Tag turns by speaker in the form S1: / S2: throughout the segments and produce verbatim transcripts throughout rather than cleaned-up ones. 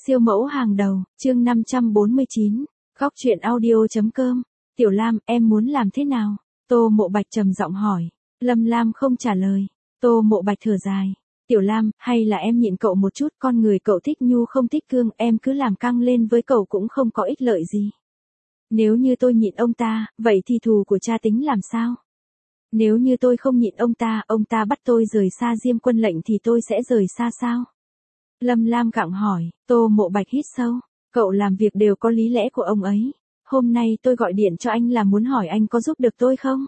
S1: Siêu mẫu hàng đầu, chương năm trăm bốn mươi chín, góc truyện audio.com. Tiểu Lam, em muốn làm thế nào? Tô Mộ Bạch trầm giọng hỏi. Lâm Lam không trả lời. Tô Mộ Bạch thở dài. Tiểu Lam, hay là em nhịn cậu một chút, con người cậu thích nhu không thích cương, em cứ làm căng lên với cậu cũng không có ích lợi gì. Nếu như tôi nhịn ông ta, vậy thì thù của cha tính làm sao? Nếu như tôi không nhịn ông ta, ông ta bắt tôi rời xa Diêm Quân lệnh thì tôi sẽ rời xa sao? Lâm Lam gặng hỏi. Tô Mộ Bạch hít sâu. Cậu làm việc đều có lý lẽ của ông ấy. Hôm nay tôi gọi điện cho anh là muốn hỏi anh có giúp được tôi không?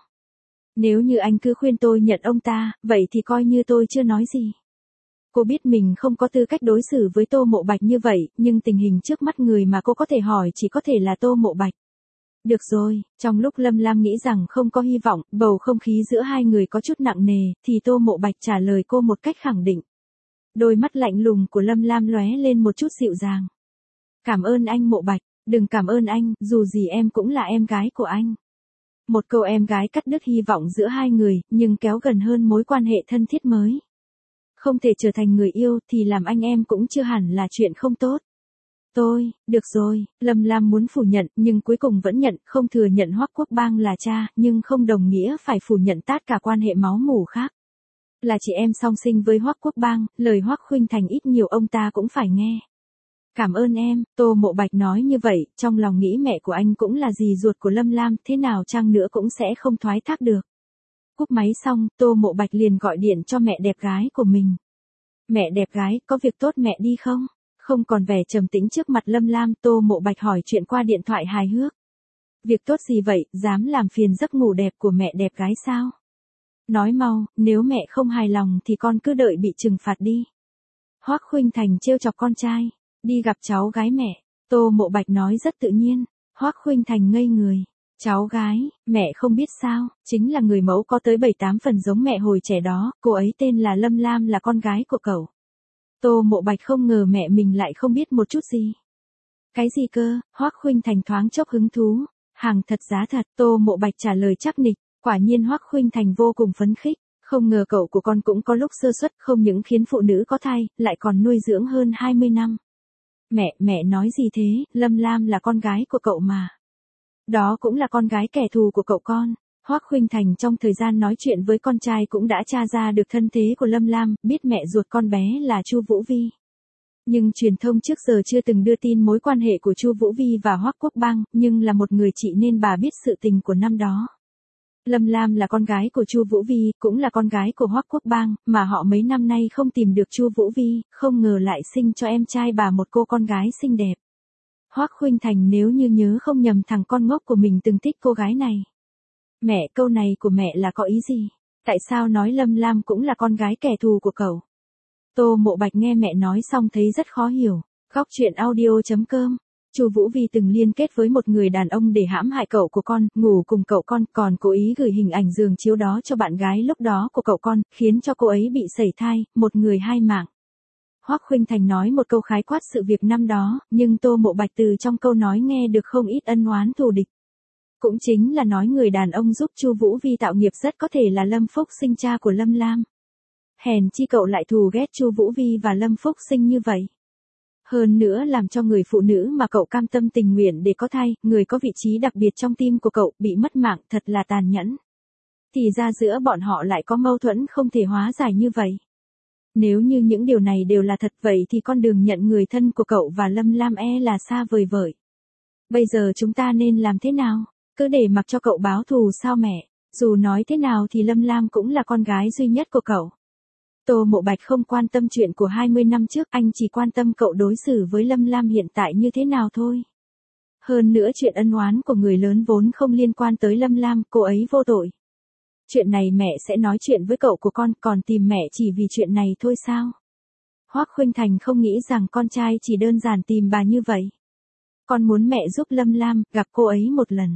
S1: Nếu như anh cứ khuyên tôi nhận ông ta, vậy thì coi như tôi chưa nói gì. Cô biết mình không có tư cách đối xử với Tô Mộ Bạch như vậy, nhưng tình hình trước mắt người mà cô có thể hỏi chỉ có thể là Tô Mộ Bạch. Được rồi, trong lúc Lâm Lam nghĩ rằng không có hy vọng, bầu không khí giữa hai người có chút nặng nề, thì Tô Mộ Bạch trả lời cô một cách khẳng định. Đôi mắt lạnh lùng của Lâm Lam lóe lên một chút dịu dàng. Cảm ơn anh Mộ Bạch, đừng cảm ơn anh, dù gì em cũng là em gái của anh. Một câu em gái cắt đứt hy vọng giữa hai người, nhưng kéo gần hơn mối quan hệ thân thiết mới. Không thể trở thành người yêu thì làm anh em cũng chưa hẳn là chuyện không tốt. Tôi, được rồi, Lâm Lam muốn phủ nhận, nhưng cuối cùng vẫn nhận, không thừa nhận Hoắc Quốc Bang là cha, nhưng không đồng nghĩa phải phủ nhận tất cả quan hệ máu mủ khác. Là chị em song sinh với Hoắc Quốc Bang, lời Hoắc Khuynh Thành ít nhiều ông ta cũng phải nghe. Cảm ơn em, Tô Mộ Bạch nói như vậy, trong lòng nghĩ mẹ của anh cũng là dì ruột của Lâm Lam, thế nào chăng nữa cũng sẽ không thoái thác được. Cúp máy xong, Tô Mộ Bạch liền gọi điện cho mẹ đẹp gái của mình. Mẹ đẹp gái, có việc tốt mẹ đi không? Không còn vẻ trầm tĩnh trước mặt Lâm Lam, Tô Mộ Bạch hỏi chuyện qua điện thoại hài hước. Việc tốt gì vậy, dám làm phiền giấc ngủ đẹp của mẹ đẹp gái sao? Nói mau, nếu mẹ không hài lòng thì con cứ đợi bị trừng phạt đi. Hoắc Khuynh Thành trêu chọc con trai. Đi gặp cháu gái mẹ. Tô Mộ Bạch nói rất tự nhiên. Hoắc Khuynh Thành ngây người. Cháu gái, mẹ không biết sao, chính là người mẫu có tới bảy tám phần giống mẹ hồi trẻ đó, cô ấy tên là Lâm Lam là con gái của cậu. Tô Mộ Bạch không ngờ mẹ mình lại không biết một chút gì. Cái gì cơ? Hoắc Khuynh Thành thoáng chốc hứng thú. Hàng thật giá thật, Tô Mộ Bạch trả lời chắc nịch, quả nhiên Hoắc Khuynh Thành vô cùng phấn khích, không ngờ cậu của con cũng có lúc sơ suất, không những khiến phụ nữ có thai, lại còn nuôi dưỡng hơn hai mươi năm. Mẹ, mẹ nói gì thế, Lâm Lam là con gái của cậu mà. Đó cũng là con gái kẻ thù của cậu con. Hoắc Khuynh Thành trong thời gian nói chuyện với con trai cũng đã tra ra được thân thế của Lâm Lam, biết mẹ ruột con bé là Chu Vũ Vi. Nhưng truyền thông trước giờ chưa từng đưa tin mối quan hệ của Chu Vũ Vi và Hoắc Quốc Bang, nhưng là một người chị nên bà biết sự tình của năm đó. Lâm Lam là con gái của Chu Vũ Vi, cũng là con gái của Hoắc Quốc Bang, mà họ mấy năm nay không tìm được Chu Vũ Vi, không ngờ lại sinh cho em trai bà một cô con gái xinh đẹp. Hoắc Khuynh Thành nếu như nhớ không nhầm thằng con ngốc của mình từng thích cô gái này. Mẹ, câu này của mẹ là có ý gì? Tại sao nói Lâm Lam cũng là con gái kẻ thù của cậu? Tô Mộ Bạch nghe mẹ nói xong thấy rất khó hiểu. Góc truyện audio.com. Chu Vũ Vi từng liên kết với một người đàn ông để hãm hại cậu của con, ngủ cùng cậu con, còn cố ý gửi hình ảnh giường chiếu đó cho bạn gái lúc đó của cậu con, khiến cho cô ấy bị sẩy thai, một người hai mạng. Hoắc Khuynh Thành nói một câu khái quát sự việc năm đó, nhưng Tô Mộ Bạch từ trong câu nói nghe được không ít ân oán thù địch. Cũng chính là nói người đàn ông giúp Chu Vũ Vi tạo nghiệp rất có thể là Lâm Phúc Sinh, cha của Lâm Lam. Hèn chi cậu lại thù ghét Chu Vũ Vi và Lâm Phúc Sinh như vậy. Hơn nữa làm cho người phụ nữ mà cậu cam tâm tình nguyện để có thai, người có vị trí đặc biệt trong tim của cậu, bị mất mạng, thật là tàn nhẫn. Thì ra giữa bọn họ lại có mâu thuẫn không thể hóa giải như vậy. Nếu như những điều này đều là thật vậy thì con đường nhận người thân của cậu và Lâm Lam e là xa vời vợi. Bây giờ chúng ta nên làm thế nào? Cứ để mặc cho cậu báo thù sao mẹ? Dù nói thế nào thì Lâm Lam cũng là con gái duy nhất của cậu. Tô Mộ Bạch không quan tâm chuyện của hai mươi năm trước, anh chỉ quan tâm cậu đối xử với Lâm Lam hiện tại như thế nào thôi. Hơn nữa chuyện ân oán của người lớn vốn không liên quan tới Lâm Lam, cô ấy vô tội. Chuyện này mẹ sẽ nói chuyện với cậu của con, còn tìm mẹ chỉ vì chuyện này thôi sao? Hoắc Khuynh Thành không nghĩ rằng con trai chỉ đơn giản tìm bà như vậy. Con muốn mẹ giúp Lâm Lam, gặp cô ấy một lần.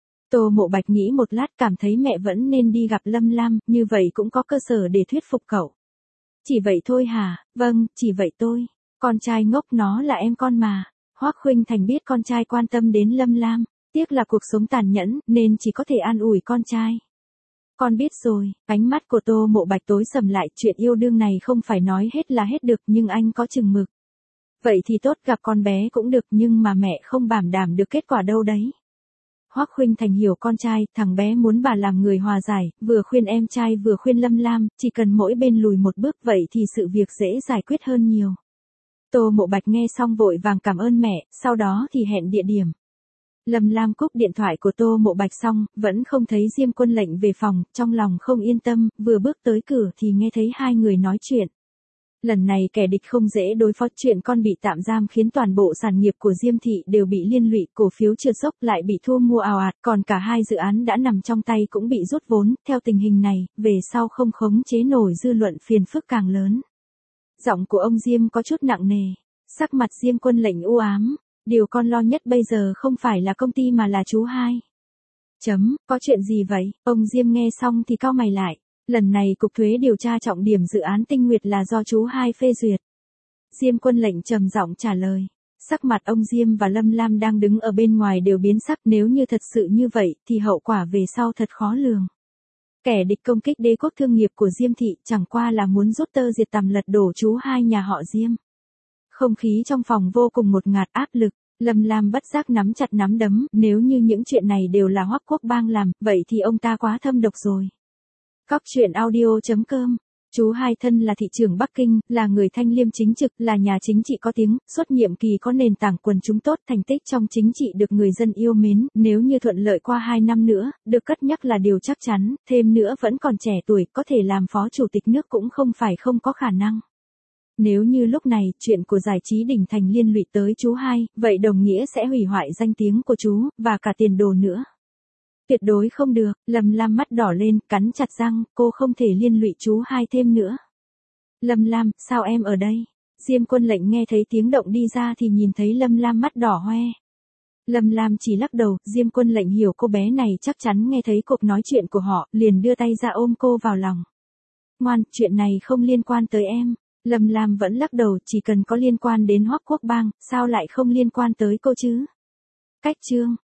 S1: Tô Mộ Bạch nghĩ một lát cảm thấy mẹ vẫn nên đi gặp Lâm Lam, như vậy cũng có cơ sở để thuyết phục cậu. Chỉ vậy thôi hả? Vâng, chỉ vậy tôi. Con trai ngốc, nó là em con mà. Hoắc Khuynh Thành biết con trai quan tâm đến Lâm Lam, tiếc là cuộc sống tàn nhẫn, nên chỉ có thể an ủi con trai. Con biết rồi, ánh mắt của Tô Mộ Bạch tối sầm lại, chuyện yêu đương này không phải nói hết là hết được, nhưng anh có chừng mực. Vậy thì tốt, gặp con bé cũng được, nhưng mà mẹ không bảo đảm được kết quả đâu đấy. Hoắc Khuynh Thành hiểu con trai, thằng bé muốn bà làm người hòa giải, vừa khuyên em trai vừa khuyên Lâm Lam, chỉ cần mỗi bên lùi một bước vậy thì sự việc dễ giải quyết hơn nhiều. Tô Mộ Bạch nghe xong vội vàng cảm ơn mẹ, sau đó thì hẹn địa điểm. Lâm Lam cúp điện thoại của Tô Mộ Bạch xong, vẫn không thấy Diêm Quân Lệnh về phòng, trong lòng không yên tâm, vừa bước tới cửa thì nghe thấy hai người nói chuyện. Lần này kẻ địch không dễ đối phó, chuyện con bị tạm giam khiến toàn bộ sản nghiệp của Diêm thị đều bị liên lụy, cổ phiếu chưa sốc lại bị thu mua ào ạt, còn cả hai dự án đã nằm trong tay cũng bị rút vốn, theo tình hình này, về sau không khống chế nổi dư luận phiền phức càng lớn. Giọng của ông Diêm có chút nặng nề, sắc mặt Diêm Quân Lệnh u ám, điều con lo nhất bây giờ không phải là công ty mà là chú hai. Chấm, có chuyện gì vậy? Ông Diêm nghe xong thì cau mày lại. Lần này Cục Thuế điều tra trọng điểm dự án Tinh Nguyệt là do chú hai phê duyệt. Diêm Quân Lệnh trầm giọng trả lời. Sắc mặt ông Diêm và Lâm Lam đang đứng ở bên ngoài đều biến sắc, nếu như thật sự như vậy thì hậu quả về sau thật khó lường. Kẻ địch công kích đế quốc thương nghiệp của Diêm thị chẳng qua là muốn rút tơ diệt tằm lật đổ chú hai nhà họ Diêm. Không khí trong phòng vô cùng ngột ngạt áp lực. Lâm Lam bất giác nắm chặt nắm đấm, nếu như những chuyện này đều là Hoắc Quốc Bang làm, vậy thì ông ta quá thâm độc rồi. Cóc truyện audio chấm com. Chú hai thân là thị trưởng Bắc Kinh, là người thanh liêm chính trực, là nhà chính trị có tiếng, suốt nhiệm kỳ có nền tảng quần chúng tốt, thành tích trong chính trị được người dân yêu mến, nếu như thuận lợi qua hai năm nữa, được cất nhắc là điều chắc chắn, thêm nữa vẫn còn trẻ tuổi, có thể làm phó chủ tịch nước cũng không phải không có khả năng. Nếu như lúc này, chuyện của giải trí đỉnh thành liên lụy tới chú hai, vậy đồng nghĩa sẽ hủy hoại danh tiếng của chú, và cả tiền đồ nữa. Tuyệt đối không được, Lâm Lam mắt đỏ lên, cắn chặt răng, cô không thể liên lụy chú hai thêm nữa. Lâm Lam, sao em ở đây? Diêm Quân Lệnh nghe thấy tiếng động đi ra thì nhìn thấy Lâm Lam mắt đỏ hoe. Lâm Lam chỉ lắc đầu, Diêm Quân Lệnh hiểu cô bé này chắc chắn nghe thấy cuộc nói chuyện của họ, liền đưa tay ra ôm cô vào lòng. Ngoan, chuyện này không liên quan tới em. Lâm Lam vẫn lắc đầu, chỉ cần có liên quan đến Hoắc Quốc Bang, sao lại không liên quan tới cô chứ? Cách chương